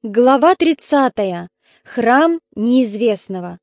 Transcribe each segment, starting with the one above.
Глава 30. Храм неизвестного.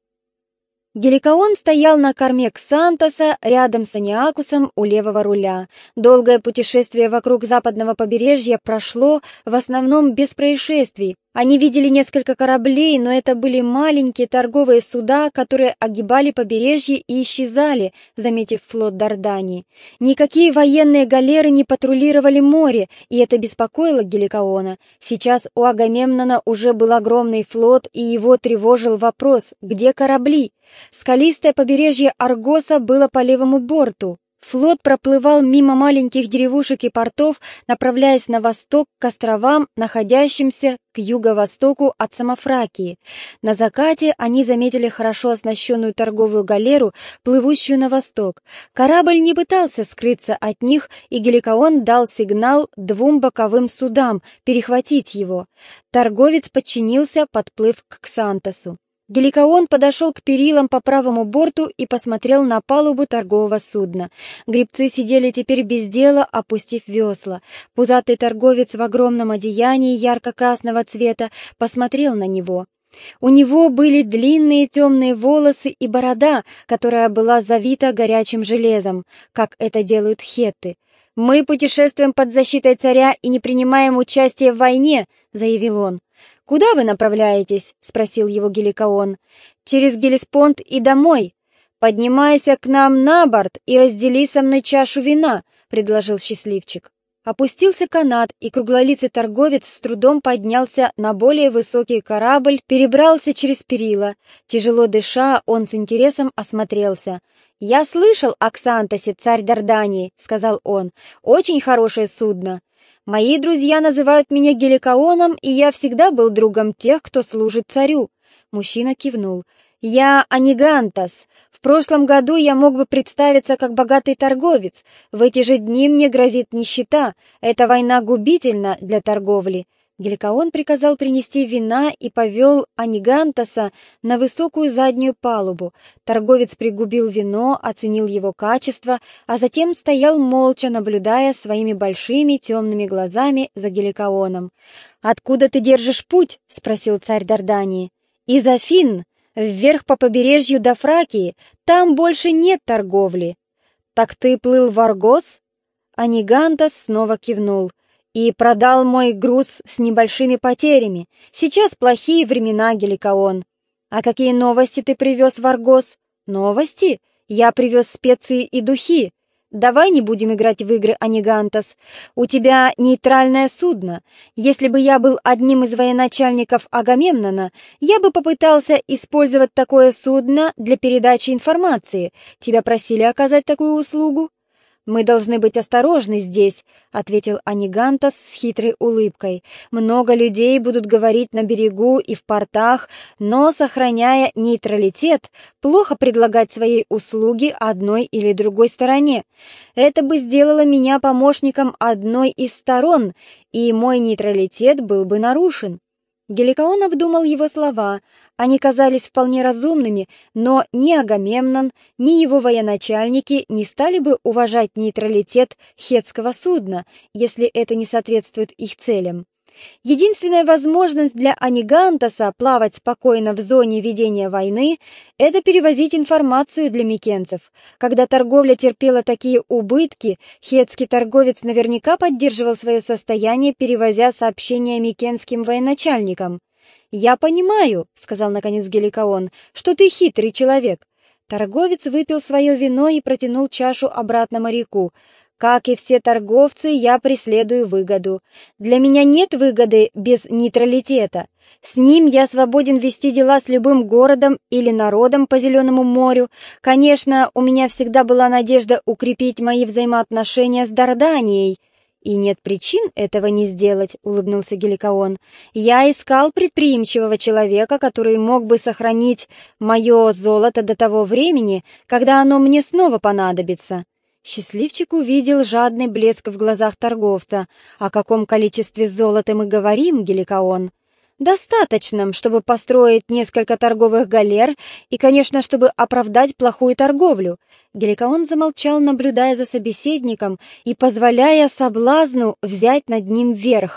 Геликоон стоял на корме Ксантоса рядом с Аниакусом у левого руля. Долгое путешествие вокруг западного побережья прошло в основном без происшествий. Они видели несколько кораблей, но это были маленькие торговые суда, которые огибали побережье и исчезали, заметив флот Дардании. Никакие военные галеры не патрулировали море, и это беспокоило Геликоона. Сейчас у Агамемнона уже был огромный флот, и его тревожил вопрос, где корабли? Скалистое побережье Аргоса было по левому борту. Флот проплывал мимо маленьких деревушек и портов, направляясь на восток к островам, находящимся к юго-востоку от Самофракии. На закате они заметили хорошо оснащенную торговую галеру, плывущую на восток. Корабль не пытался скрыться от них, и Геликоон дал сигнал двум боковым судам перехватить его. Торговец подчинился, подплыв к Ксантосу. Геликоон подошел к перилам по правому борту и посмотрел на палубу торгового судна. Гребцы сидели теперь без дела, опустив весла. Пузатый торговец в огромном одеянии ярко-красного цвета посмотрел на него. У него были длинные темные волосы и борода, которая была завита горячим железом, как это делают хетты. «Мы путешествуем под защитой царя и не принимаем участия в войне», — заявил он. «Куда вы направляетесь?» — спросил его Геликоон. «Через Гелеспонд и домой. Поднимайся к нам на борт и раздели со мной чашу вина», — предложил счастливчик. Опустился канат, и круглолицый торговец с трудом поднялся на более высокий корабль, перебрался через перила. Тяжело дыша, он с интересом осмотрелся. «Я слышал о Ксантосе, царь Дардании», — сказал он. «Очень хорошее судно. Мои друзья называют меня Геликооном, и я всегда был другом тех, кто служит царю». Мужчина кивнул. «Я Анигантас. В прошлом году я мог бы представиться как богатый торговец. В эти же дни мне грозит нищета. Эта война губительна для торговли». Геликоон приказал принести вина и повел Анигантаса на высокую заднюю палубу. Торговец пригубил вино, оценил его качество, а затем стоял молча, наблюдая своими большими темными глазами за Геликооном. «Откуда ты держишь путь?» — спросил царь Дардании. «Из Афин, вверх по побережью до Фракии. Там больше нет торговли». «Так ты плыл в Аргос?» Анигантас снова кивнул. «И продал мой груз с небольшими потерями. Сейчас плохие времена, Геликоон». «А какие новости ты привез в Аргос?» «Новости? Я привез специи и духи. Давай не будем играть в игры, Анигантас. У тебя нейтральное судно. Если бы я был одним из военачальников Агамемнона, я бы попытался использовать такое судно для передачи информации. Тебя просили оказать такую услугу?» «Мы должны быть осторожны здесь», — ответил Анигантас с хитрой улыбкой. «Много людей будут говорить на берегу и в портах, но, сохраняя нейтралитет, плохо предлагать свои услуги одной или другой стороне. Это бы сделало меня помощником одной из сторон, и мой нейтралитет был бы нарушен». Геликоон обдумал его слова. Они казались вполне разумными, но ни Агамемнон, ни его военачальники не стали бы уважать нейтралитет хетского судна, если это не соответствует их целям. Единственная возможность для Анигантаса плавать спокойно в зоне ведения войны — это перевозить информацию для микенцев. Когда торговля терпела такие убытки, хетский торговец наверняка поддерживал свое состояние, перевозя сообщения микенским военачальникам. «Я понимаю», — сказал наконец Геликоон, — «что ты хитрый человек». Торговец выпил свое вино и протянул чашу обратно моряку. «Как и все торговцы, я преследую выгоду. Для меня нет выгоды без нейтралитета. С ним я свободен вести дела с любым городом или народом по Зеленому морю. Конечно, у меня всегда была надежда укрепить мои взаимоотношения с Дарданией». «И нет причин этого не сделать», — улыбнулся Геликоон. «Я искал предприимчивого человека, который мог бы сохранить мое золото до того времени, когда оно мне снова понадобится». Счастливчик увидел жадный блеск в глазах торговца. «О каком количестве золота мы говорим, Геликоон?» «Достаточном, чтобы построить несколько торговых галер и, конечно, чтобы оправдать плохую торговлю». Геликоон замолчал, наблюдая за собеседником и позволяя соблазну взять над ним верх.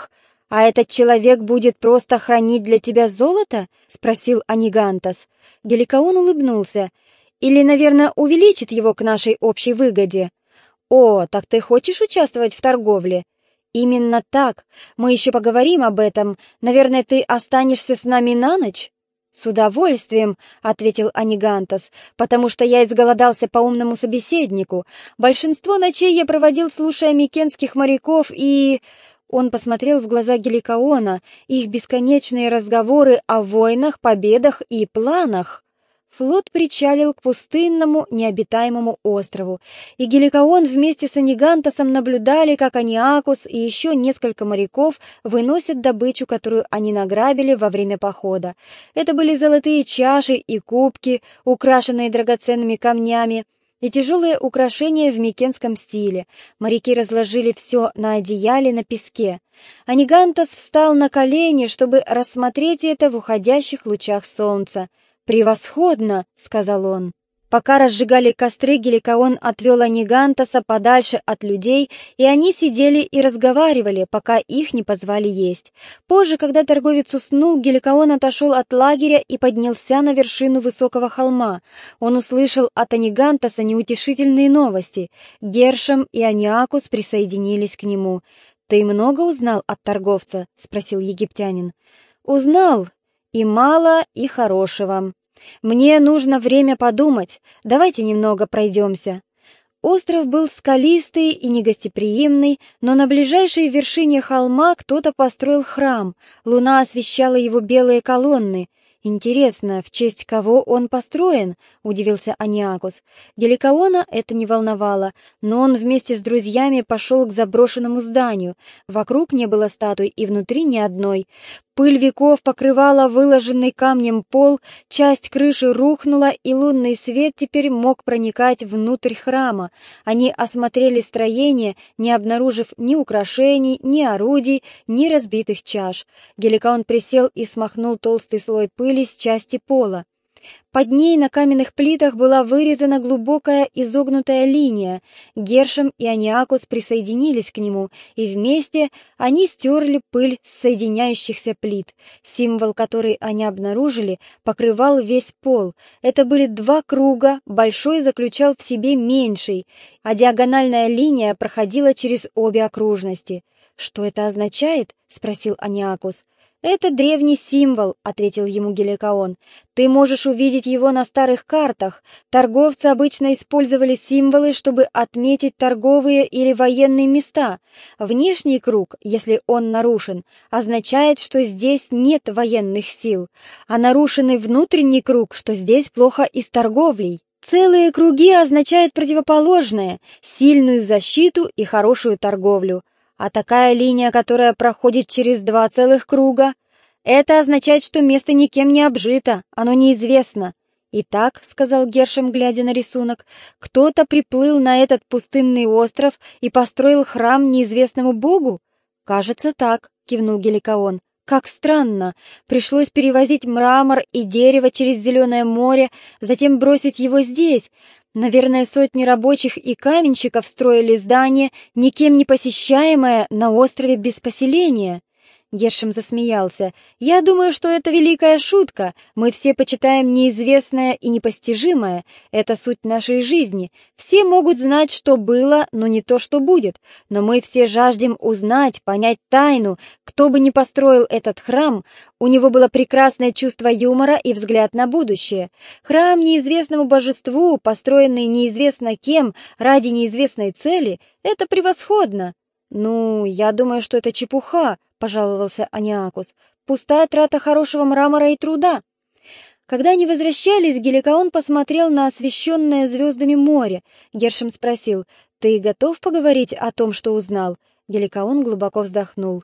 «А этот человек будет просто хранить для тебя золото?» — спросил Анигантос. Геликаон улыбнулся. «Или, наверное, увеличит его к нашей общей выгоде?» «О, так ты хочешь участвовать в торговле?» «Именно так. Мы еще поговорим об этом. Наверное, ты останешься с нами на ночь?» «С удовольствием», — ответил Анигантос, «потому что я изголодался по умному собеседнику. Большинство ночей я проводил, слушая микенских моряков, и...» Он посмотрел в глаза Геликаона, их бесконечные разговоры о войнах, победах и планах. Флот причалил к пустынному, необитаемому острову, и Геликаон вместе с Анигантосом наблюдали, как Аниакус и еще несколько моряков выносят добычу, которую они награбили во время похода. Это были золотые чаши и кубки, украшенные драгоценными камнями, и тяжелые украшения в микенском стиле. Моряки разложили все на одеяле на песке. Анигантос встал на колени, чтобы рассмотреть это в уходящих лучах солнца. «Превосходно!» — сказал он. Пока разжигали костры, Геликаон отвел Анигантоса подальше от людей, и они сидели и разговаривали, пока их не позвали есть. Позже, когда торговец уснул, Геликаон отошел от лагеря и поднялся на вершину высокого холма. Он услышал от Анигантоса неутешительные новости. Гершем и Аниакус присоединились к нему. «Ты много узнал от торговца?» — спросил египтянин. «Узнал. И мало, и хорошего. Мне нужно время подумать. Давайте немного пройдемся». Остров был скалистый и негостеприимный, но на ближайшей вершине холма кто-то построил храм. Луна освещала его белые колонны. «Интересно, в честь кого он построен?» — удивился Аниакус. Геликаона это не волновало, но он вместе с друзьями пошел к заброшенному зданию. Вокруг не было статуй и внутри ни одной. Пыль веков покрывала выложенный камнем пол, часть крыши рухнула, и лунный свет теперь мог проникать внутрь храма. Они осмотрели строение, не обнаружив ни украшений, ни орудий, ни разбитых чаш. Геликаон присел и смахнул толстый слой пыли с части пола. Под ней на каменных плитах была вырезана глубокая изогнутая линия. Гершем и Аниакус присоединились к нему, и вместе они стерли пыль с соединяющихся плит. Символ, который они обнаружили, покрывал весь пол. Это были два круга, большой заключал в себе меньший, а диагональная линия проходила через обе окружности. «Что это означает?» — спросил Аниакус. «Это древний символ», — ответил ему Геликаон. «Ты можешь увидеть его на старых картах. Торговцы обычно использовали символы, чтобы отметить торговые или военные места. Внешний круг, если он нарушен, означает, что здесь нет военных сил, а нарушенный внутренний круг, что здесь плохо и с торговлей. Целые круги означают противоположное — сильную защиту и хорошую торговлю. А такая линия, которая проходит через два целых круга, это означает, что место никем не обжито, оно неизвестно. «Итак», — сказал Гершем, глядя на рисунок, — «кто-то приплыл на этот пустынный остров и построил храм неизвестному богу?» «Кажется, так», — кивнул Геликаон. «Как странно! Пришлось перевозить мрамор и дерево через Зеленое море, затем бросить его здесь. Наверное, сотни рабочих и каменщиков строили здание, никем не посещаемое, на острове без поселения». Гершем засмеялся. «Я думаю, что это великая шутка. Мы все почитаем неизвестное и непостижимое. Это суть нашей жизни. Все могут знать, что было, но не то, что будет. Но мы все жаждем узнать, понять тайну. Кто бы ни построил этот храм, у него было прекрасное чувство юмора и взгляд на будущее. Храм неизвестному божеству, построенный неизвестно кем, ради неизвестной цели, это превосходно». «Ну, я думаю, что это чепуха», — пожаловался Аниакус. «Пустая трата хорошего мрамора и труда». Когда они возвращались, Геликаон посмотрел на освещенное звездами море. Гершем спросил: «Ты готов поговорить о том, что узнал?» Геликаон глубоко вздохнул.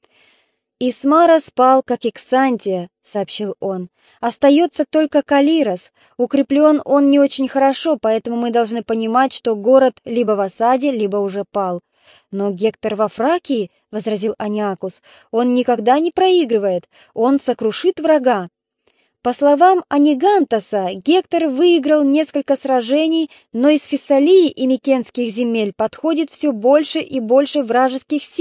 «Исмара спал, как и Ксантия», — сообщил он. «Остается только Калирос. Укреплен он не очень хорошо, поэтому мы должны понимать, что город либо в осаде, либо уже пал». «Но Гектор во Фракии», — возразил Аниакус, — «он никогда не проигрывает, он сокрушит врага». По словам Анигантоса, Гектор выиграл несколько сражений, но из Фессалии и Микенских земель подходит все больше и больше вражеских сил.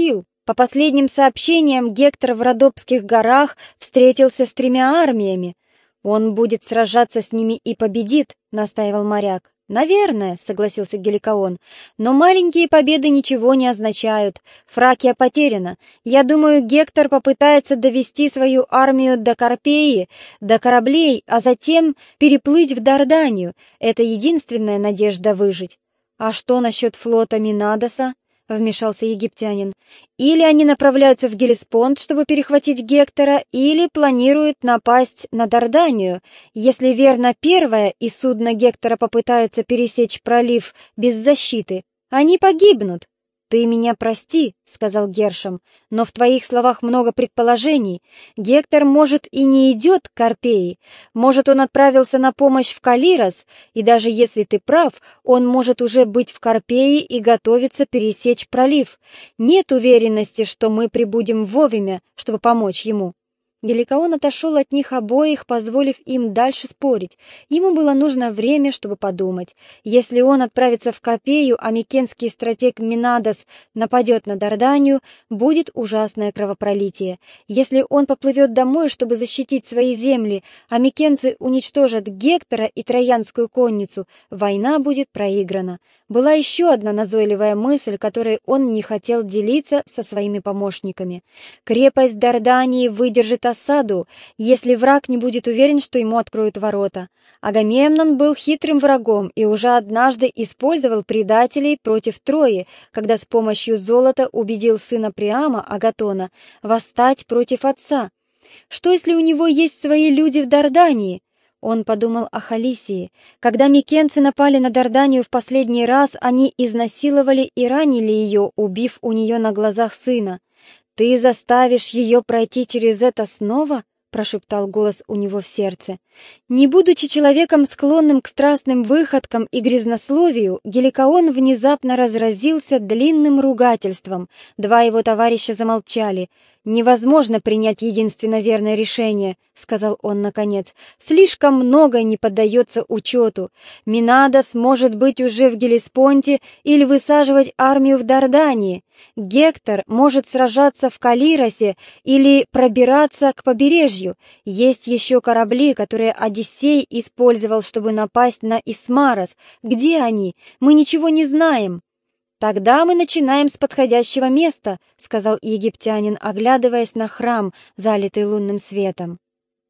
По последним сообщениям, Гектор в Родопских горах встретился с 3 армиями. «Он будет сражаться с ними и победит», — настаивал моряк. «Наверное», — согласился Геликоон, — «но маленькие победы ничего не означают. Фракия потеряна. Я думаю, Гектор попытается довести свою армию до Карпеи, до кораблей, а затем переплыть в Дарданию. Это единственная надежда выжить». «А что насчет флота Минадоса?» — вмешался египтянин. «Или они направляются в Гелеспонд, чтобы перехватить Гектора, или планируют напасть на Дарданию. Если верно первое, и судно Гектора попытаются пересечь пролив без защиты, они погибнут». «Ты меня прости», — сказал Гершом, — «но в твоих словах много предположений. Гектор, может, и не идет к Карпеи, может, он отправился на помощь в Калирос, и даже если ты прав, он может уже быть в Карпее и готовиться пересечь пролив. Нет уверенности, что мы прибудем вовремя, чтобы помочь ему». Геликоон отошел от них обоих, позволив им дальше спорить. Ему было нужно время, чтобы подумать. Если он отправится в Карпею, а микенский стратег Минадос нападет на Дарданию, будет ужасное кровопролитие. Если он поплывет домой, чтобы защитить свои земли, а микенцы уничтожат Гектора и Троянскую конницу, война будет проиграна. Была еще одна назойливая мысль, которой он не хотел делиться со своими помощниками. Крепость Дардании выдержит осаду, если враг не будет уверен, что ему откроют ворота. Агамемнон был хитрым врагом и уже однажды использовал предателей против Трои, когда с помощью золота убедил сына Приама, Агатона, восстать против отца. Что, если у него есть свои люди в Дардании? Он подумал о Халисии. Когда микенцы напали на Дарданию в последний раз, они изнасиловали и ранили ее, убив у нее на глазах сына. «Ты заставишь ее пройти через это снова?» — прошептал голос у него в сердце. Не будучи человеком, склонным к страстным выходкам и грязнословию, Геликоон внезапно разразился длинным ругательством. Два его товарища замолчали. «Невозможно принять единственно верное решение», — сказал он наконец. «Слишком многое не поддается учету. Минадос может быть уже в Гелеспонте или высаживать армию в Дардании. Гектор может сражаться в Калиросе или пробираться к побережью. Есть еще корабли, которые Одиссей использовал, чтобы напасть на Исмарос. Где они? Мы ничего не знаем». «Тогда мы начинаем с подходящего места», — сказал египтянин, оглядываясь на храм, залитый лунным светом.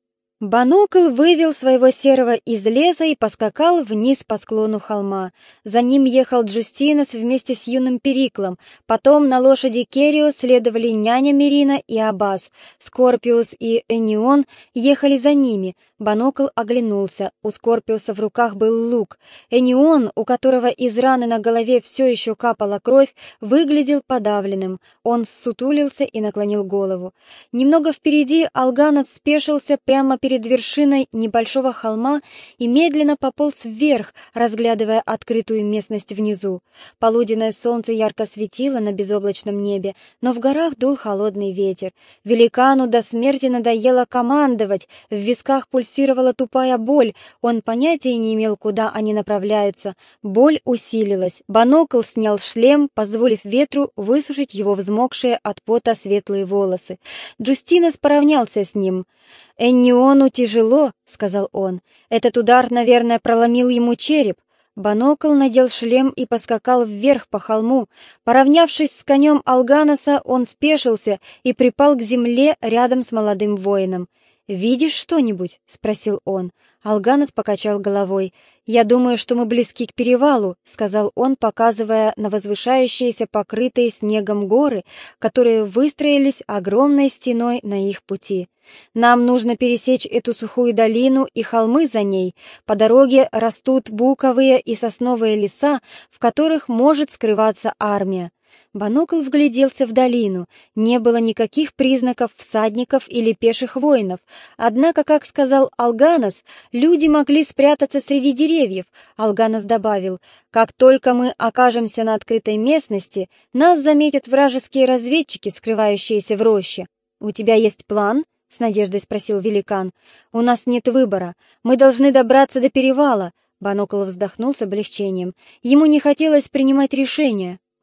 Банокл вывел своего серого из леса и поскакал вниз по склону холма. За ним ехал Джустинос вместе с юным Периклом. Потом на лошади Керио следовали няня Мерина и Аббас. Скорпиус и Энион ехали за ними. Банокл оглянулся. У Скорпиуса в руках был лук. Энион, у которого из раны на голове все еще капала кровь, выглядел подавленным. Он ссутулился и наклонил голову. Немного впереди Алганос спешился прямо перед вершиной небольшого холма и медленно пополз вверх, разглядывая открытую местность внизу. Полуденное солнце ярко светило на безоблачном небе, но в горах дул холодный ветер. Великану до смерти надоело командовать, в висках пульсировала тупая боль, он понятия не имел, куда они направляются. Боль усилилась. Банокл снял шлем, позволив ветру высушить его взмокшие от пота светлые волосы. Джустинос поравнялся с ним. «Энниону тяжело», — сказал он. «Этот удар, наверное, проломил ему череп». Банокл надел шлем и поскакал вверх по холму. Поравнявшись с конем Алганоса, он спешился и припал к земле рядом с молодым воином. «Видишь что-нибудь?» — спросил он. Алганос покачал головой. «Я думаю, что мы близки к перевалу», — сказал он, показывая на возвышающиеся покрытые снегом горы, которые выстроились огромной стеной на их пути. «Нам нужно пересечь эту сухую долину и холмы за ней. По дороге растут буковые и сосновые леса, в которых может скрываться армия». Банокл вгляделся в долину. Не было никаких признаков всадников или пеших воинов. Однако, как сказал Алганос, люди могли спрятаться среди деревьев. Алганос добавил: «Как только мы окажемся на открытой местности, нас заметят вражеские разведчики, скрывающиеся в роще». «У тебя есть план?» — с надеждой спросил великан. «У нас нет выбора. Мы должны добраться до перевала». Банокл вздохнул с облегчением. Ему не хотелось принимать решения.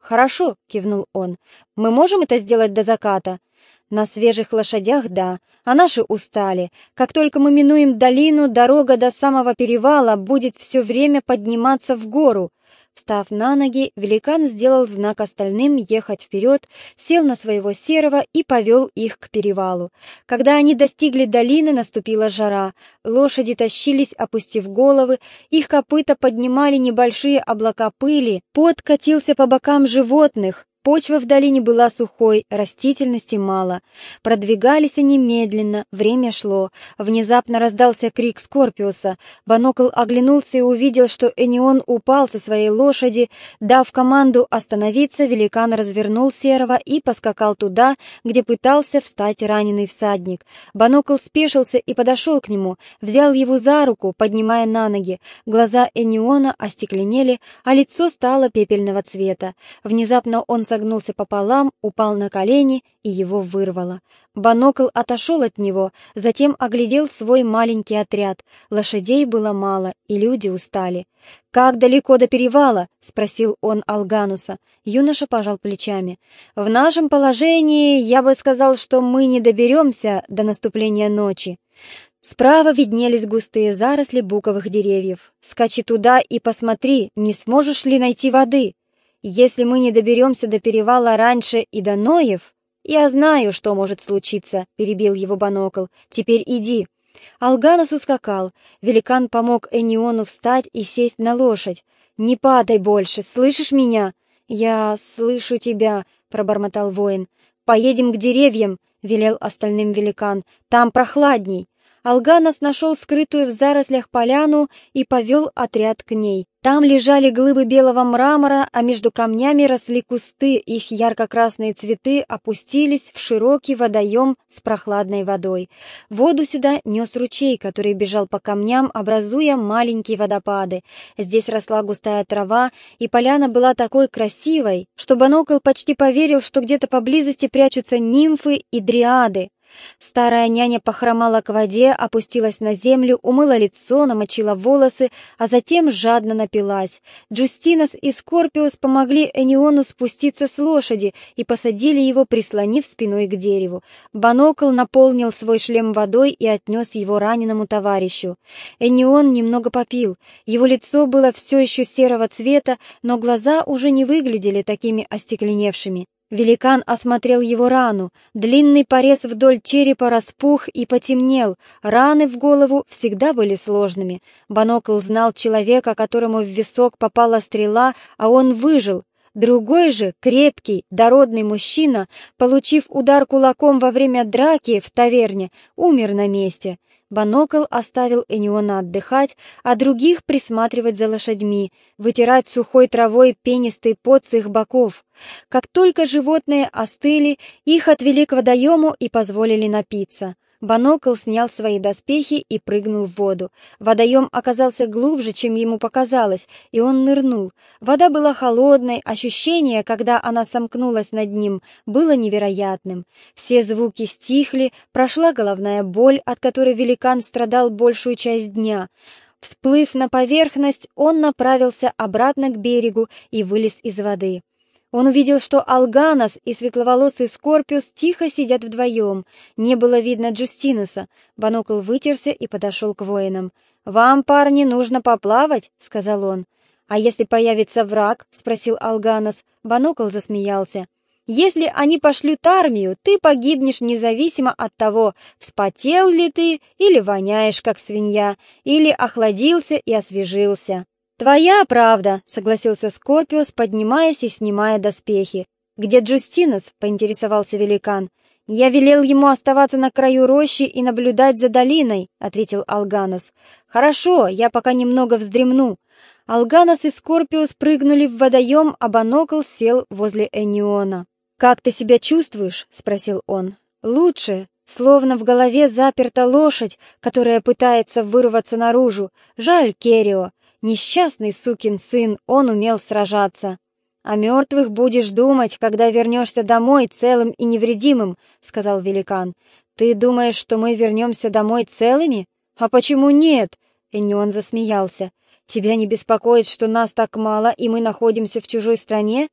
«Хорошо», — кивнул он. «Мы можем это сделать до заката?» «На свежих лошадях, да, а наши устали. Как только мы минуем долину, дорога до самого перевала будет все время подниматься в гору». Встав на ноги, великан сделал знак остальным ехать вперед, сел на своего серого и повел их к перевалу. Когда они достигли долины, наступила жара. Лошади тащились, опустив головы, их копыта поднимали небольшие облака пыли, пот катился по бокам животных. Почва в долине была сухой, растительности мало. Продвигались они медленно, время шло. Внезапно раздался крик Скорпиуса. Банокл оглянулся и увидел, что Энион упал со своей лошади. Дав команду остановиться, великан развернул серого и поскакал туда, где пытался встать раненый всадник. Банокл спешился и подошел к нему, взял его за руку, поднимая на ноги. Глаза Эниона остекленели, а лицо стало пепельного цвета. Внезапно он согнулся пополам, упал на колени, и его вырвало. Банокл отошел от него, затем оглядел свой маленький отряд. Лошадей было мало, и люди устали. «Как далеко до перевала?» — спросил он Алгануса. Юноша пожал плечами. «В нашем положении я бы сказал, что мы не доберемся до наступления ночи». Справа виднелись густые заросли буковых деревьев. «Скачи туда и посмотри, не сможешь ли найти воды?» «Если мы не доберемся до перевала раньше и до Ноев...» «Я знаю, что может случиться», — перебил его Банокл. «Теперь иди». Алганос ускакал. Великан помог Эниону встать и сесть на лошадь. «Не падай больше, слышишь меня?» «Я слышу тебя», — пробормотал воин. «Поедем к деревьям», — велел остальным великан. «Там прохладней». Алганос нашел скрытую в зарослях поляну и повел отряд к ней. Там лежали глыбы белого мрамора, а между камнями росли кусты, их ярко-красные цветы опустились в широкий водоем с прохладной водой. Воду сюда нес ручей, который бежал по камням, образуя маленькие водопады. Здесь росла густая трава, и поляна была такой красивой, что Банокл почти поверил, что где-то поблизости прячутся нимфы и дриады. Старая няня похромала к воде, опустилась на землю, умыла лицо, намочила волосы, а затем жадно напилась. Джустинос и Скорпиус помогли Эниону спуститься с лошади и посадили его, прислонив спиной к дереву. Банокл наполнил свой шлем водой и отнес его раненому товарищу. Энион немного попил. Его лицо было все еще серого цвета, но глаза уже не выглядели такими остекленевшими. Великан осмотрел его рану. Длинный порез вдоль черепа распух и потемнел. Раны в голову всегда были сложными. Банокл знал человека, которому в висок попала стрела, а он выжил. Другой же, крепкий, дородный мужчина, получив удар кулаком во время драки в таверне, умер на месте. Банокл оставил Эниона отдыхать, а других присматривать за лошадьми, вытирать сухой травой пенистый пот с их боков. Как только животные остыли, их отвели к водоему и позволили напиться. Банокл снял свои доспехи и прыгнул в воду. Водоем оказался глубже, чем ему показалось, и он нырнул. Вода была холодной, ощущение, когда она сомкнулась над ним, было невероятным. Все звуки стихли, прошла головная боль, от которой великан страдал большую часть дня. Всплыв на поверхность, он направился обратно к берегу и вылез из воды. Он увидел, что Алганос и светловолосый Скорпиус тихо сидят вдвоем. Не было видно Джустинуса. Банокл вытерся и подошел к воинам. «Вам, парни, нужно поплавать», — сказал он. «А если появится враг?» — спросил Алганос. Банокл засмеялся. «Если они пошлют армию, ты погибнешь независимо от того, вспотел ли ты или воняешь, как свинья, или охладился и освежился». «Твоя правда», — согласился Скорпиус, поднимаясь и снимая доспехи. «Где Джустинус?» — поинтересовался великан. «Я велел ему оставаться на краю рощи и наблюдать за долиной», — ответил Алганос. «Хорошо, я пока немного вздремну». Алганос и Скорпиус прыгнули в водоем, а Банокл сел возле Эниона. «Как ты себя чувствуешь?» — спросил он. «Лучше. Словно в голове заперта лошадь, которая пытается вырваться наружу. Жаль Керио. Несчастный сукин сын, он умел сражаться. «О мертвых будешь думать, когда вернешься домой целым и невредимым», — сказал великан. «Ты думаешь, что мы вернемся домой целыми? А почему нет?» Энион засмеялся. «Тебя не беспокоит, что нас так мало, и мы находимся в чужой стране?»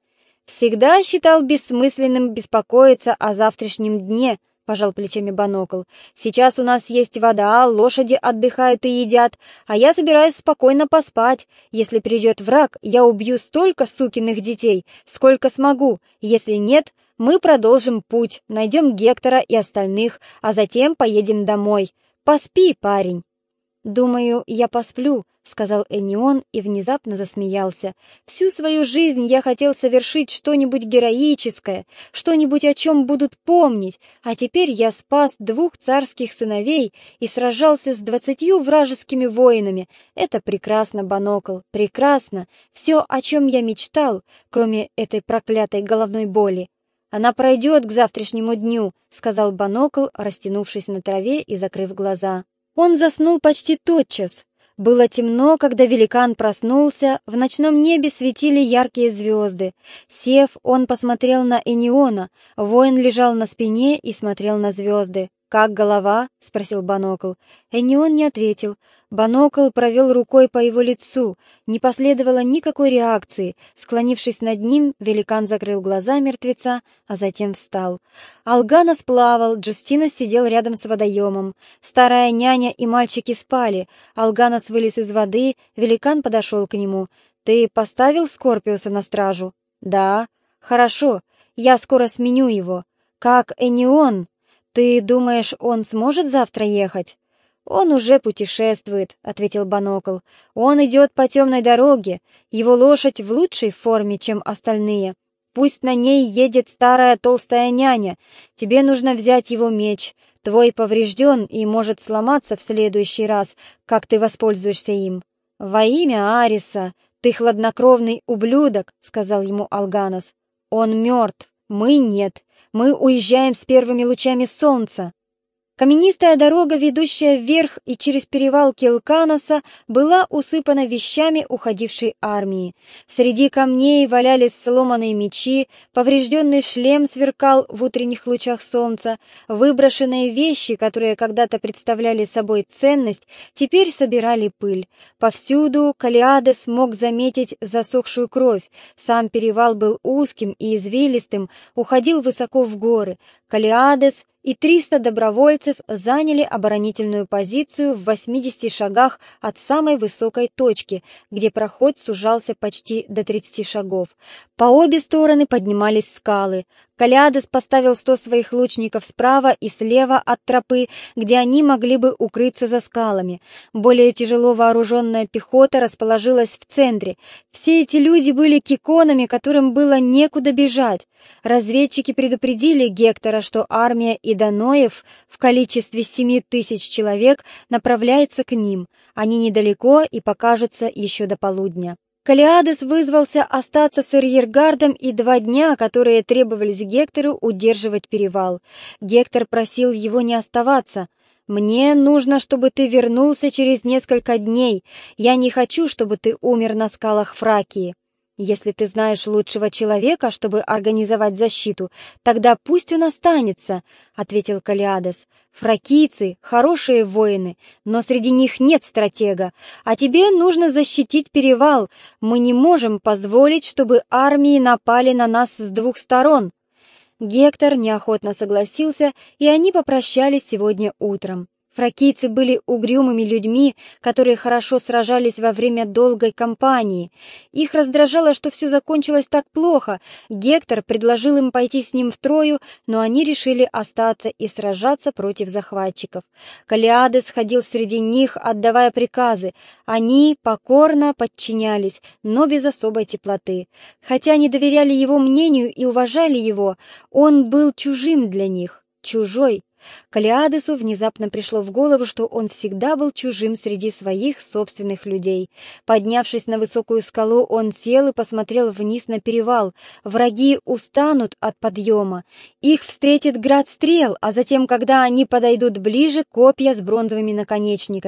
«Всегда считал бессмысленным беспокоиться о завтрашнем дне», — пожал плечами Банокл. «Сейчас у нас есть вода, лошади отдыхают и едят, а я собираюсь спокойно поспать. Если придет враг, я убью столько сукиных детей, сколько смогу. Если нет, мы продолжим путь, найдем Гектора и остальных, а затем поедем домой. Поспи, парень». «Думаю, я посплю», — сказал Энион и внезапно засмеялся. «Всю свою жизнь я хотел совершить что-нибудь героическое, что-нибудь, о чем будут помнить, а теперь я спас 2 царских сыновей и сражался с 20 вражескими воинами. Это прекрасно, Банокл, прекрасно. Все, о чем я мечтал, кроме этой проклятой головной боли. Она пройдет к завтрашнему дню», — сказал Банокл, растянувшись на траве и закрыв глаза. Он заснул почти тотчас. Было темно, когда великан проснулся, в ночном небе светили яркие звезды. Сев, он посмотрел на Эниона. Воин лежал на спине и смотрел на звезды. «Как голова?» — спросил Банокл. Энион не ответил. Банокл провел рукой по его лицу. Не последовало никакой реакции. Склонившись над ним, великан закрыл глаза мертвеца, а затем встал. Алганос плавал, Джустинос сидел рядом с водоемом. Старая няня и мальчики спали. Алганос вылез из воды, великан подошел к нему. «Ты поставил Скорпиуса на стражу?» «Да». «Хорошо, я скоро сменю его». «Как Энион? Ты думаешь, он сможет завтра ехать?» «Он уже путешествует», — ответил Банокл. «Он идет по темной дороге. Его лошадь в лучшей форме, чем остальные. Пусть на ней едет старая толстая няня. Тебе нужно взять его меч. Твой поврежден и может сломаться в следующий раз, как ты воспользуешься им». «Во имя Ариса, ты хладнокровный ублюдок», — сказал ему Алганос. «Он мертв, мы нет. Мы уезжаем с первыми лучами солнца». Каменистая дорога, ведущая вверх и через перевал Келканоса, была усыпана вещами уходившей армии. Среди камней валялись сломанные мечи, поврежденный шлем сверкал в утренних лучах солнца, выброшенные вещи, которые когда-то представляли собой ценность, теперь собирали пыль. Повсюду Калиадес мог заметить засохшую кровь. Сам перевал был узким и извилистым, уходил высоко в горы. Калиадес и 300 добровольцев заняли оборонительную позицию в 80 шагах от самой высокой точки, где проход сужался почти до 30 шагов. По обе стороны поднимались скалы. Калиадес поставил 100 своих лучников справа и слева от тропы, где они могли бы укрыться за скалами. Более тяжело вооруженная пехота расположилась в центре. Все эти люди были киконами, которым было некуда бежать. Разведчики предупредили Гектора, что армия Иданоев в количестве 7000 человек направляется к ним. Они недалеко и покажутся еще до полудня. Калиадес вызвался остаться с арьергардом и 2 дня, которые требовались Гектору, удерживать перевал. Гектор просил его не оставаться. «Мне нужно, чтобы ты вернулся через несколько дней. Я не хочу, чтобы ты умер на скалах Фракии». «Если ты знаешь лучшего человека, чтобы организовать защиту, тогда пусть он останется», — ответил Калиадес. «Фракийцы — хорошие воины, но среди них нет стратега, а тебе нужно защитить перевал. Мы не можем позволить, чтобы армии напали на нас с 2 сторон». Гектор неохотно согласился, и они попрощались сегодня утром. Фракийцы были угрюмыми людьми, которые хорошо сражались во время долгой кампании. Их раздражало, что все закончилось так плохо. Гектор предложил им пойти с ним в Трою, но они решили остаться и сражаться против захватчиков. Калиадес ходил среди них, отдавая приказы. Они покорно подчинялись, но без особой теплоты. Хотя они доверяли его мнению и уважали его, он был чужим для них, чужой. Калиадесу внезапно пришло в голову, что он всегда был чужим среди своих собственных людей. Поднявшись на высокую скалу, он сел и посмотрел вниз на перевал. Враги устанут от подъема. Их встретит град стрел, а затем, когда они подойдут ближе, копья с бронзовыми наконечниками.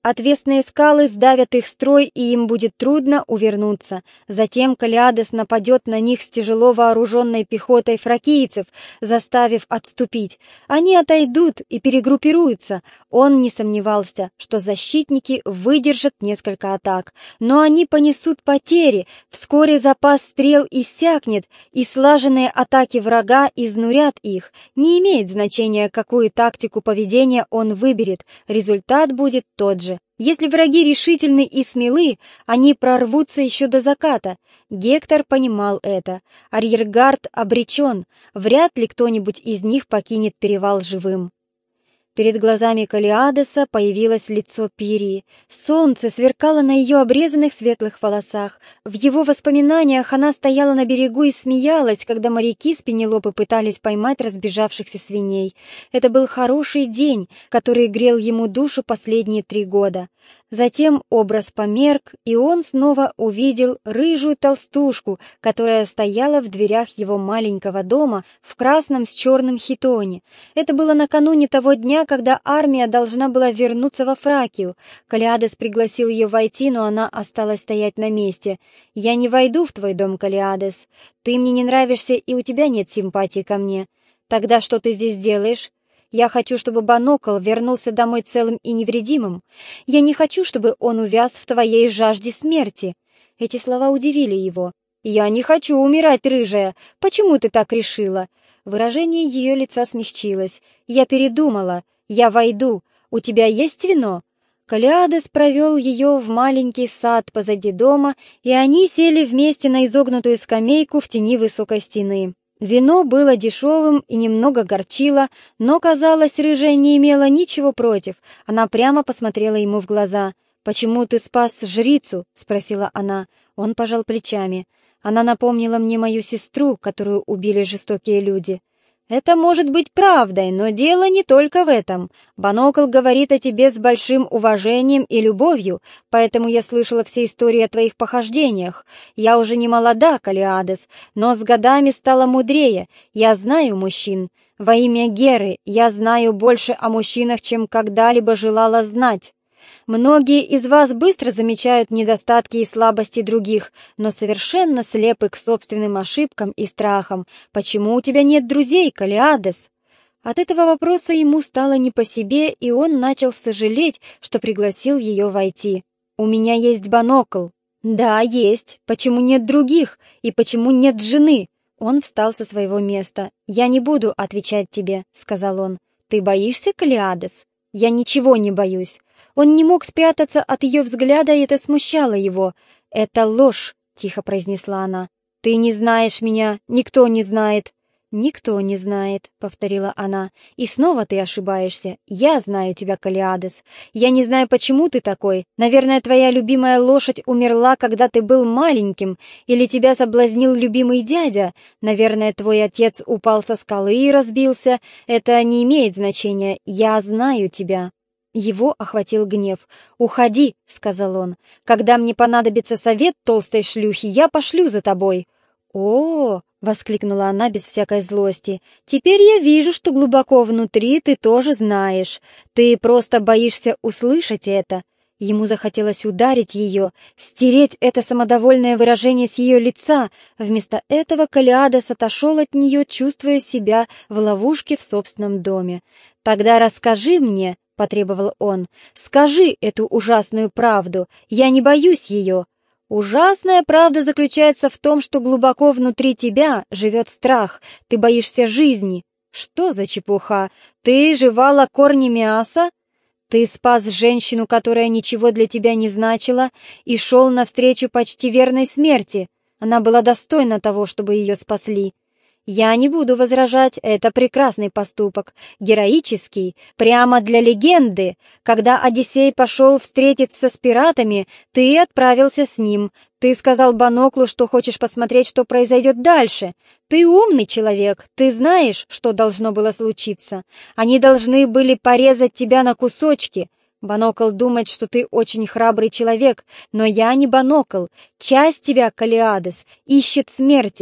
Отвесные скалы сдавят их строй, и им будет трудно увернуться. Затем Калиадес нападет на них с тяжело вооруженной пехотой фракийцев, заставив отступить. Они отойдут и перегруппируются. Он не сомневался, что защитники выдержат несколько атак, но они понесут потери. Вскоре запас стрел иссякнет, и слаженные атаки врага изнурят их. Не имеет значения, какую тактику поведения он выберет, результат будет тот же. Если враги решительны и смелы, они прорвутся еще до заката. Гектор понимал это. Арьергард обречен. Вряд ли кто-нибудь из них покинет перевал живым. Перед глазами Калиадеса появилось лицо Пирии. Солнце сверкало на ее обрезанных светлых волосах. В его воспоминаниях она стояла на берегу и смеялась, когда моряки с Пенелопы пытались поймать разбежавшихся свиней. Это был хороший день, который грел ему душу последние 3 года. Затем образ померк, и он снова увидел рыжую толстушку, которая стояла в дверях его маленького дома в красном с черным хитоне. Это было накануне того дня, когда армия должна была вернуться во Фракию. Калиадес пригласил ее войти, но она осталась стоять на месте. «Я не войду в твой дом, Калиадес. Ты мне не нравишься, и у тебя нет симпатии ко мне. Тогда что ты здесь делаешь? Я хочу, чтобы Банокл вернулся домой целым и невредимым. Я не хочу, чтобы он увяз в твоей жажде смерти». Эти слова удивили его. «Я не хочу умирать, рыжая. Почему ты так решила?» Выражение ее лица смягчилось. «Я передумала. Я войду. У тебя есть вино?» Калиадес провел ее в маленький сад позади дома, и они сели вместе на изогнутую скамейку в тени высокой стены. Вино было дешевым и немного горчило, но, казалось, рыжая не имела ничего против. Она прямо посмотрела ему в глаза. «Почему ты спас жрицу?» — спросила она. Он пожал плечами. «Она напомнила мне мою сестру, которую убили жестокие люди». «Это может быть правдой, но дело не только в этом. Банокл говорит о тебе с большим уважением и любовью, поэтому я слышала все истории о твоих похождениях. Я уже не молода, Калиадес, но с годами стала мудрее. Я знаю мужчин. Во имя Геры я знаю больше о мужчинах, чем когда-либо желала знать. Многие из вас быстро замечают недостатки и слабости других, но совершенно слепы к собственным ошибкам и страхам. Почему у тебя нет друзей, Калиадес?» От этого вопроса ему стало не по себе, и он начал сожалеть, что пригласил ее войти. «У меня есть Банокл». «Да, есть. Почему нет других? И почему нет жены?» Он встал со своего места. «Я не буду отвечать тебе», — сказал он. «Ты боишься, Калиадес?» «Я ничего не боюсь». Он не мог спрятаться от ее взгляда, и это смущало его. «Это ложь», — тихо произнесла она. «Ты не знаешь меня, никто не знает». «Никто не знает», — повторила она. «И снова ты ошибаешься. Я знаю тебя, Калиадес. Я не знаю, почему ты такой. Наверное, твоя любимая лошадь умерла, когда ты был маленьким, или тебя соблазнил любимый дядя. Наверное, твой отец упал со скалы и разбился. Это не имеет значения. Я знаю тебя». Его охватил гнев. «Уходи», — сказал он. «Когда мне понадобится совет толстой шлюхи, я пошлю за тобой». «О-о-о!» — воскликнула она без всякой злости. «Теперь я вижу, что глубоко внутри ты тоже знаешь. Ты просто боишься услышать это». Ему захотелось ударить ее, стереть это самодовольное выражение с ее лица. Вместо этого Калиадес отошел от нее, чувствуя себя в ловушке в собственном доме. «Тогда расскажи мне», — потребовал он, — «скажи эту ужасную правду. Я не боюсь ее». «Ужасная правда заключается в том, что глубоко внутри тебя живет страх. Ты боишься жизни». «Что за чепуха? Ты жевала корни мяса? Ты спас женщину, которая ничего для тебя не значила, и шел навстречу почти верной смерти. Она была достойна того, чтобы ее спасли». «Я не буду возражать, это прекрасный поступок, героический, прямо для легенды. Когда Одиссей пошел встретиться с пиратами, ты отправился с ним. Ты сказал Баноклу, что хочешь посмотреть, что произойдет дальше. Ты умный человек, ты знаешь, что должно было случиться. Они должны были порезать тебя на кусочки». Банокл думает, что ты очень храбрый человек, но я не Банокл. Часть тебя, Калиадес, ищет смерти.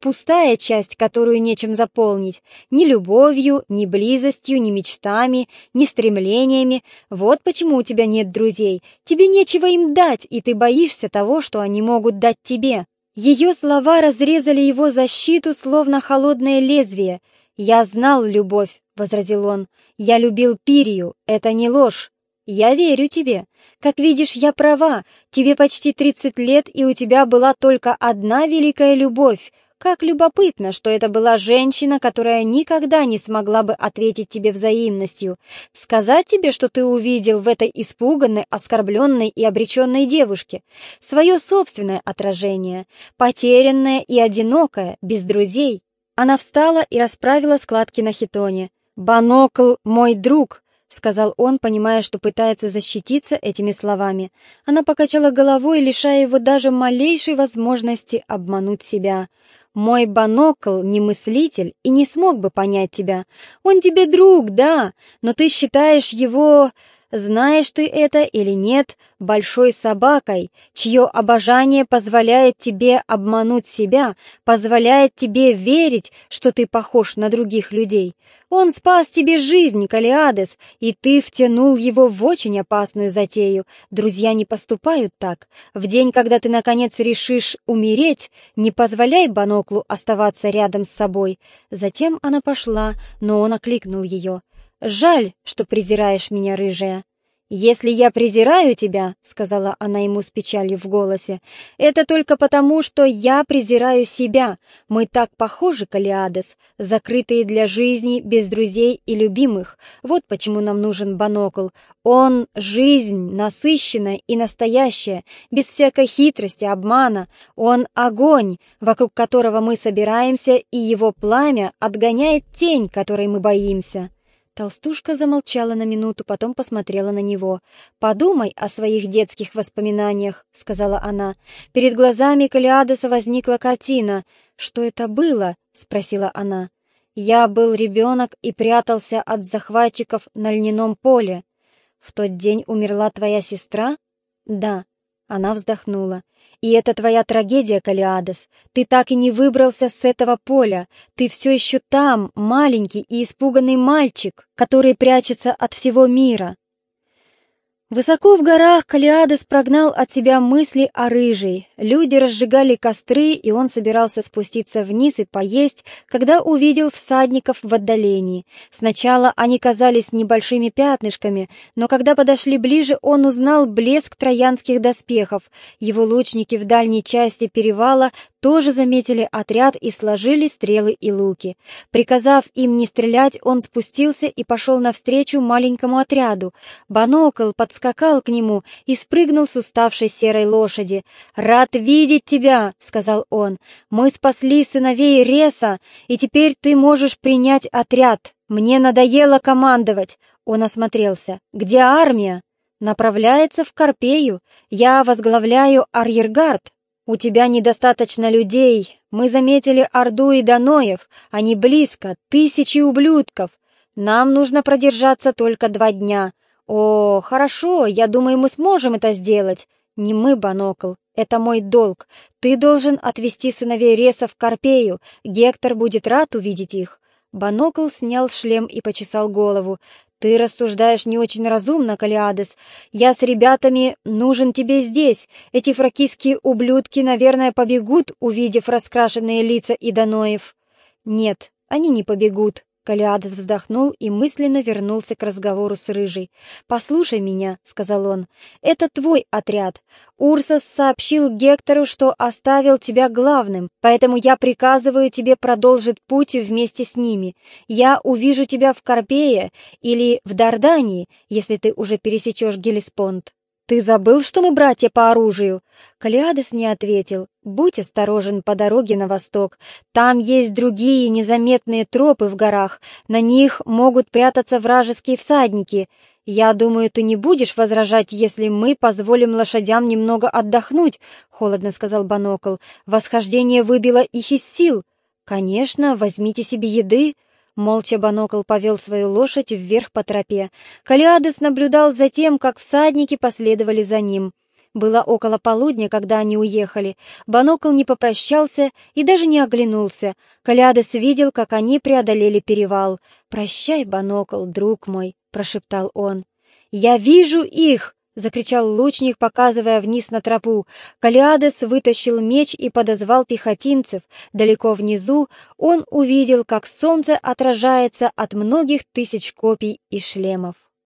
пустая часть, которую нечем заполнить. Ни любовью, ни близостью, ни мечтами, ни стремлениями. Вот почему у тебя нет друзей. Тебе нечего им дать, и ты боишься того, что они могут дать тебе». Ее слова разрезали его защиту, словно холодное лезвие. «Я знал любовь», — возразил он. «Я любил Пирию, это не ложь. Я верю тебе. Как видишь, я права. Тебе почти 30 лет, и у тебя была только одна великая любовь. Как любопытно, что это была женщина, которая никогда не смогла бы ответить тебе взаимностью. Сказать тебе, что ты увидел в этой испуганной, оскорбленной и обреченной девушке свое собственное отражение, потерянное и одинокое, без друзей». Она встала и расправила складки на хитоне. «Банокл — мой друг», — сказал он, понимая, что пытается защититься этими словами. Она покачала головой, лишая его даже малейшей возможности обмануть себя. «Мой Банокл не мыслитель и не смог бы понять тебя. Он тебе друг, да, но ты считаешь его, знаешь ты это или нет, большой собакой, чье обожание позволяет тебе обмануть себя, позволяет тебе верить, что ты похож на других людей. Он спас тебе жизнь, Калиадес, и ты втянул его в очень опасную затею. Друзья не поступают так. В день, когда ты, наконец, решишь умереть, не позволяй Баноклу оставаться рядом с собой». Затем она пошла, но он окликнул ее. «Жаль, что презираешь меня, рыжая». «Если я презираю тебя, — сказала она ему с печалью в голосе, — это только потому, что я презираю себя. Мы так похожи, Калиадес, закрытые для жизни, без друзей и любимых. Вот почему нам нужен Банокл. Он — жизнь, насыщенная и настоящая, без всякой хитрости, обмана. Он — огонь, вокруг которого мы собираемся, и его пламя отгоняет тень, которой мы боимся». Толстушка замолчала на минуту, потом посмотрела на него. «Подумай о своих детских воспоминаниях», — сказала она. Перед глазами Калиадеса возникла картина. «Что это было?» — спросила она. «Я был ребенок и прятался от захватчиков на льняном поле. В тот день умерла твоя сестра?» «Да». Она вздохнула. «И это твоя трагедия, Калиадес. Ты так и не выбрался с этого поля. Ты все еще там, маленький и испуганный мальчик, который прячется от всего мира». Высоко в горах Калиадес прогнал от себя мысли о рыжей. Люди разжигали костры, и он собирался спуститься вниз и поесть, когда увидел всадников в отдалении. Сначала они казались небольшими пятнышками, но когда подошли ближе, он узнал блеск троянских доспехов. Его лучники в дальней части перевала тоже заметили отряд и сложили стрелы и луки. Приказав им не стрелять, он спустился и пошел навстречу маленькому отряду. Банокл подскакал к нему и спрыгнул с уставшей серой лошади. «Рад видеть тебя», — сказал он. «Мы спасли сыновей Реса, и теперь ты можешь принять отряд. Мне надоело командовать». Он осмотрелся. «Где армия?» «Направляется в Карпею. Я возглавляю арьергард». «У тебя недостаточно людей. Мы заметили орду иданоев. Они близко, 1000 ублюдков. Нам нужно продержаться только 2 дня. О, хорошо, я думаю, мы сможем это сделать. Не мы, Банокл, это мой долг. Ты должен отвезти сыновей Реса в Карпею. Гектор будет рад увидеть их». Банокл снял шлем и почесал голову. «Ты рассуждаешь не очень разумно, Калиадес. Я с ребятами нужен тебе здесь. Эти фракийские ублюдки, наверное, побегут, увидев раскрашенные лица иданоев». «Нет, они не побегут». Калиадес вздохнул и мысленно вернулся к разговору с Рыжей. «Послушай меня», — сказал он, — «это твой отряд. Урсос сообщил Гектору, что оставил тебя главным, поэтому я приказываю тебе продолжить путь вместе с ними. Я увижу тебя в Карпее или в Дардании, если ты уже пересечешь Гелеспонд». «Ты забыл, что мы братья по оружию?» Калиадес не ответил. «Будь осторожен по дороге на восток. Там есть другие незаметные тропы в горах. На них могут прятаться вражеские всадники. Я думаю, ты не будешь возражать, если мы позволим лошадям немного отдохнуть», — холодно сказал Банокл. «Восхождение выбило их из сил». «Конечно, возьмите себе еды». Молча Банокл повел свою лошадь вверх по тропе. Калиадес наблюдал за тем, как всадники последовали за ним. Было около полудня, когда они уехали. Банокл не попрощался и даже не оглянулся. Калиадес видел, как они преодолели перевал. «Прощай, Банокл, друг мой», — прошептал он. «Я вижу их!» — закричал лучник, показывая вниз на тропу. Калиадес вытащил меч и подозвал пехотинцев. Далеко внизу он увидел, как солнце отражается от многих тысяч копий и шлемов.